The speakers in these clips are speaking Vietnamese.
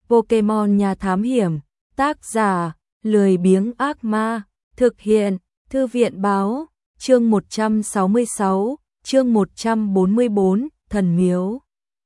Pokemon Nhà Thám Hiểm, tác giả, lười biếng ác ma, thực hiện, Thư viện báo, chương 166, chương 144, Thần Miếu.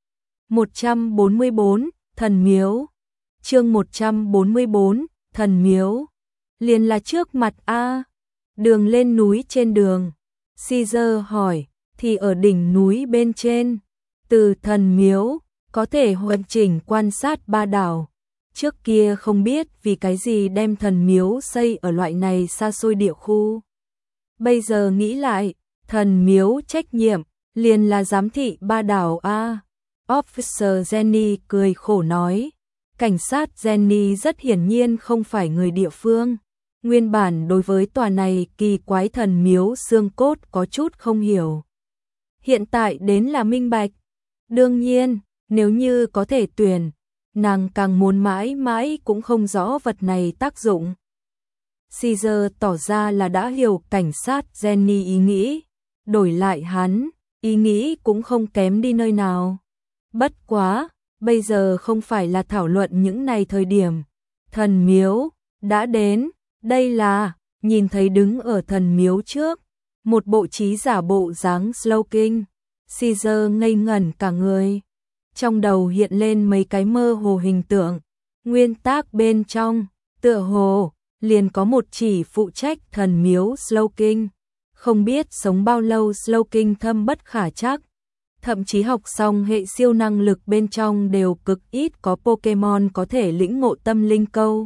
144, Thần Miếu. Chương 144, Thần Miếu. Liền là trước mặt a. Đường lên núi trên đường. Caesar hỏi, thì ở đỉnh núi bên trên. Từ thần miếu, có thể hoàn chỉnh quan sát ba đảo. Trước kia không biết vì cái gì đem thần miếu xây ở loại này xa xôi địa khu. Bây giờ nghĩ lại, thần miếu trách nhiệm, liền là giám thị ba đảo a. Officer Jenny cười khổ nói. Cảnh sát Jenny rất hiển nhiên không phải người địa phương. Nguyên bản đối với tòa này kỳ quái thần miếu xương cốt có chút không hiểu. Hiện tại đến là minh bạch. Đương nhiên, nếu như có thể tuyển, nàng càng muốn mãi mãi cũng không rõ vật này tác dụng. Caesar tỏ ra là đã hiểu cảnh sát Jenny ý nghĩ. Đổi lại hắn, ý nghĩ cũng không kém đi nơi nào. Bất quá, bây giờ không phải là thảo luận những này thời điểm. Thần miếu, đã đến. Đây là, nhìn thấy đứng ở thần miếu trước, một bộ trí giả bộ dáng Slowking. Caesar ngây ngẩn cả người. Trong đầu hiện lên mấy cái mơ hồ hình tượng. Nguyên tác bên trong, tựa hồ, liền có một chỉ phụ trách thần miếu Slowking. Không biết sống bao lâu Slowking thâm bất khả trắc. Thậm chí học xong hệ siêu năng lực bên trong đều cực ít có Pokemon có thể lĩnh ngộ tâm linh câu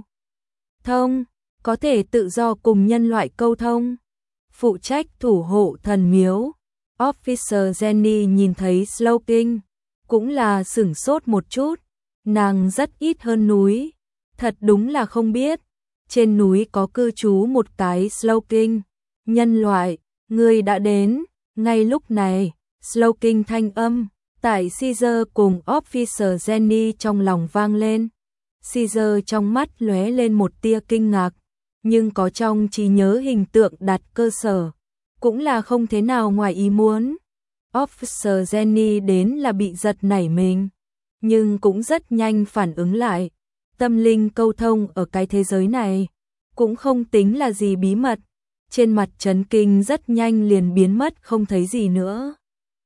thông. Có thể tự do cùng nhân loại câu thông. Phụ trách thủ hộ thần miếu. Officer Jenny nhìn thấy Slowking, cũng là sửng sốt một chút. Nàng rất ít hơn núi. Thật đúng là không biết. Trên núi có cư trú một cái Slowking. Nhân loại, người đã đến. Ngay lúc này, Slowking thanh âm, tại Caesar cùng Officer Jenny trong lòng vang lên. Caesar trong mắt lóe lên một tia kinh ngạc. Nhưng có trong trí nhớ hình tượng đặt cơ sở, cũng là không thế nào ngoài ý muốn. Officer Jenny đến là bị giật nảy mình, nhưng cũng rất nhanh phản ứng lại. Tâm linh câu thông ở cái thế giới này, cũng không tính là gì bí mật. Trên mặt chấn kinh rất nhanh liền biến mất không thấy gì nữa.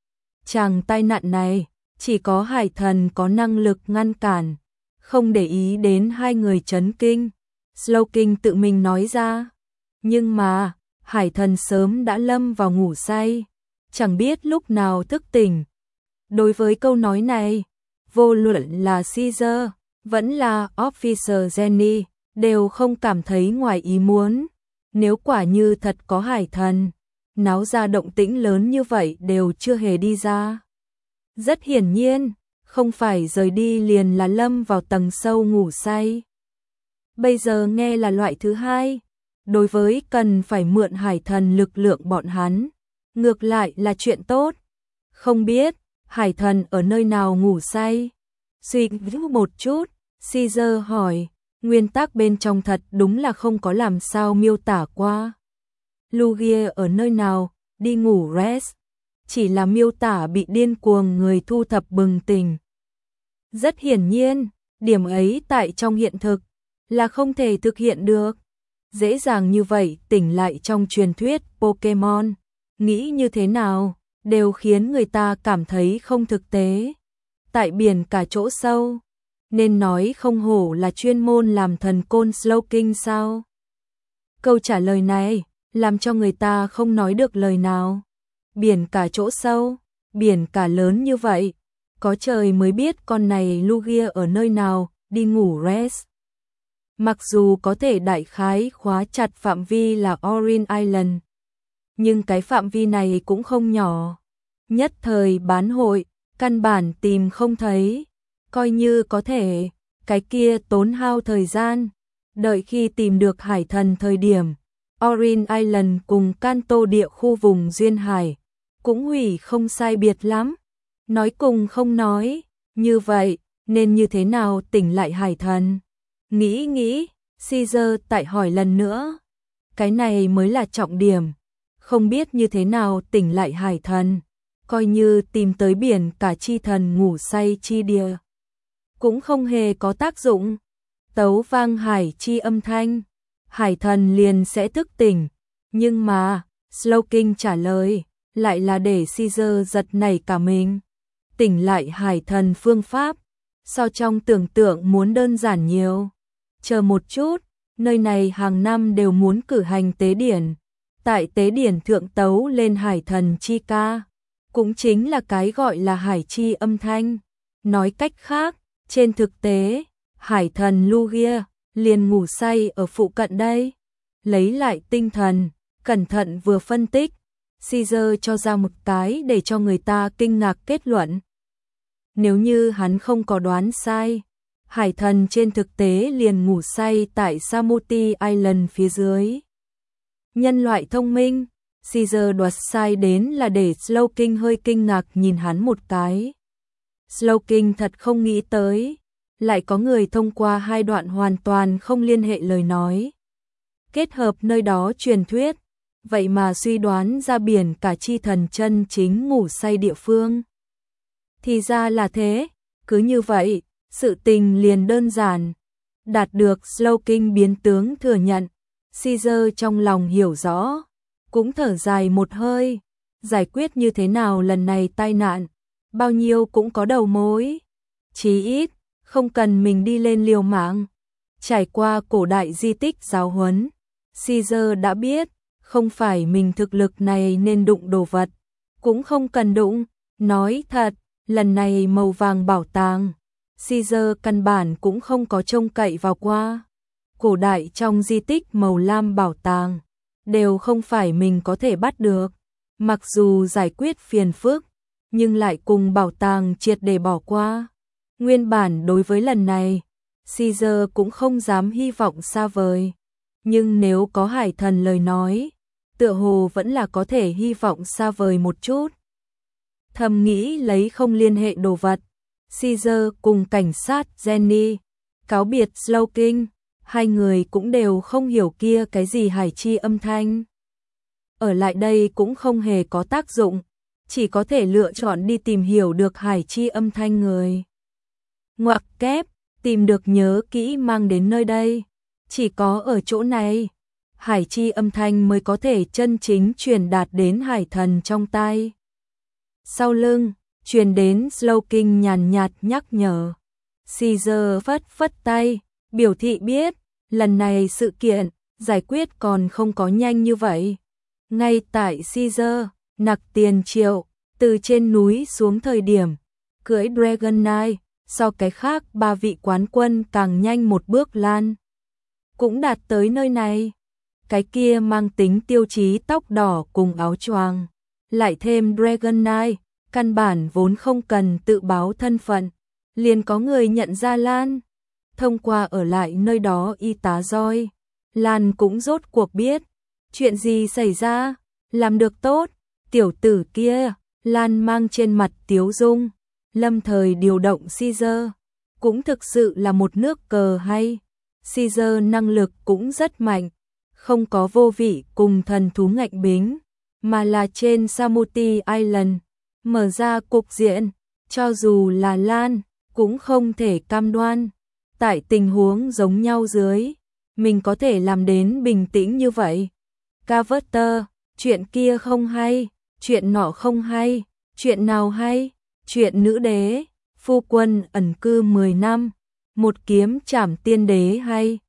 Chàng tai nạn này, chỉ có hải thần có năng lực ngăn cản, không để ý đến hai người chấn kinh. Slowking tự mình nói ra. Nhưng mà, hải thần sớm đã lâm vào ngủ say, chẳng biết lúc nào thức tỉnh. Đối với câu nói này, vô luận là Caesar, vẫn là Officer Jenny, đều không cảm thấy ngoài ý muốn. Nếu quả như thật có hải thần, náo ra động tĩnh lớn như vậy đều chưa hề đi ra. Rất hiển nhiên, không phải rời đi liền là lâm vào tầng sâu ngủ say. Bây giờ nghe là loại thứ hai, đối với cần phải mượn hải thần lực lượng bọn hắn, ngược lại là chuyện tốt. Không biết, hải thần ở nơi nào ngủ say? Suy nghĩ một chút, Caesar hỏi, nguyên tắc bên trong thật đúng là không có làm sao miêu tả qua. Lugia ở nơi nào, đi ngủ rest, chỉ là miêu tả bị điên cuồng người thu thập bừng tỉnh. Rất hiển nhiên, điểm ấy tại trong hiện thực, là không thể thực hiện được. Dễ dàng như vậy tỉnh lại trong truyền thuyết Pokemon, nghĩ như thế nào, đều khiến người ta cảm thấy không thực tế. Tại biển cả chỗ sâu, nên nói không hổ là chuyên môn làm thần côn Slowking sao? Câu trả lời này, làm cho người ta không nói được lời nào. Biển cả chỗ sâu, biển cả lớn như vậy, có trời mới biết con này Lugia ở nơi nào, đi ngủ rest. Mặc dù có thể đại khái khóa chặt phạm vi là Orin Island, nhưng cái phạm vi này cũng không nhỏ. Nhất thời bán hội, căn bản tìm không thấy. Coi như có thể, cái kia tốn hao thời gian. Đợi khi tìm được hải thần thời điểm, Orin Island cùng Kanto địa khu vùng duyên hải, cũng hủy không sai biệt lắm. Nói cùng không nói, như vậy, nên như thế nào tỉnh lại hải thần? Nghĩ, Caesar tại hỏi lần nữa. Cái này mới là trọng điểm. Không biết như thế nào tỉnh lại hải thần, coi như tìm tới biển cả chi thần ngủ say chi địa. cũng không hề có tác dụng. Tấu vang hải chi âm thanh, hải thần liền sẽ thức tỉnh. Nhưng mà, Slowking trả lời, lại là để Caesar giật nảy cả mình. Tỉnh lại hải thần phương pháp, so trong tưởng tượng muốn đơn giản nhiều. Chờ một chút, nơi này hàng năm đều muốn cử hành tế điển. Tại tế điển thượng tấu lên hải thần chi ca, cũng chính là cái gọi là hải chi âm thanh. Nói cách khác, trên thực tế, hải thần Lugia liền ngủ say ở phụ cận đây. Lấy lại tinh thần, cẩn thận vừa phân tích, Caesar cho ra một cái để cho người ta kinh ngạc kết luận. Nếu như hắn không có đoán sai, hải thần trên thực tế liền ngủ say tại Samuti Island phía dưới. Nhân loại thông minh, Caesar đoán sai đến là để Slowking hơi kinh ngạc nhìn hắn một cái. Slowking thật không nghĩ tới, lại có người thông qua hai đoạn hoàn toàn không liên hệ lời nói. Kết hợp nơi đó truyền thuyết, vậy mà suy đoán ra biển cả chi thần chân chính ngủ say địa phương. Thì ra là thế, cứ như vậy, sự tình liền đơn giản. Đạt được Slowking biến tướng thừa nhận, Caesar trong lòng hiểu rõ, cũng thở dài một hơi, giải quyết như thế nào lần này tai nạn, bao nhiêu cũng có đầu mối. Chí ít, không cần mình đi lên liều mạng. Trải qua cổ đại di tích giáo huấn, Caesar đã biết, không phải mình thực lực này nên đụng đồ vật, cũng không cần đụng. Nói thật, lần này màu vàng bảo tàng, Caesar căn bản cũng không có trông cậy vào qua. Cổ đại trong di tích màu lam bảo tàng, đều không phải mình có thể bắt được. Mặc dù giải quyết phiền phức, nhưng lại cùng bảo tàng triệt để bỏ qua. Nguyên bản đối với lần này, Caesar cũng không dám hy vọng xa vời. Nhưng nếu có hải thần lời nói, tựa hồ vẫn là có thể hy vọng xa vời một chút. Thầm nghĩ lấy không liên hệ đồ vật, Caesar cùng cảnh sát Jenny cáo biệt Slowking, hai người cũng đều không hiểu kia cái gì hải chi âm thanh. Ở lại đây cũng không hề có tác dụng, chỉ có thể lựa chọn đi tìm hiểu được hải chi âm thanh người. Ngoặc kép, tìm được nhớ kỹ mang đến nơi đây. Chỉ có ở chỗ này, hải chi âm thanh mới có thể chân chính truyền đạt đến hải thần trong tai. Sau lưng, truyền đến Slowking nhàn nhạt nhắc nhở. Caesar phất phất tay, biểu thị biết, lần này sự kiện, giải quyết còn không có nhanh như vậy. Ngay tại Caesar, nặc tiền triệu, từ trên núi xuống thời điểm, cưỡi Dragon Knight, so cái khác ba vị quán quân càng nhanh một bước lan. Cũng đạt tới nơi này, cái kia mang tính tiêu chí tóc đỏ cùng áo choàng, lại thêm Dragon Knight, căn bản vốn không cần tự báo thân phận, liền có người nhận ra Lan. Thông qua ở lại nơi đó y tá Joy, Lan cũng rốt cuộc biết, chuyện gì xảy ra, làm được tốt, tiểu tử kia, Lan mang trên mặt tiếu dung, lâm thời điều động Caesar, cũng thực sự là một nước cờ hay. Caesar năng lực cũng rất mạnh, không có vô vị cùng thần thú ngạnh bính, mà là trên Samuti Island, mở ra cục diện, cho dù là Lan, cũng không thể cam đoan. Tại tình huống giống nhau dưới, mình có thể làm đến bình tĩnh như vậy. Carter, chuyện kia không hay, chuyện nọ không hay, chuyện nào hay, chuyện nữ đế, phu quân ẩn cư 10 năm, một kiếm trảm tiên đế hay.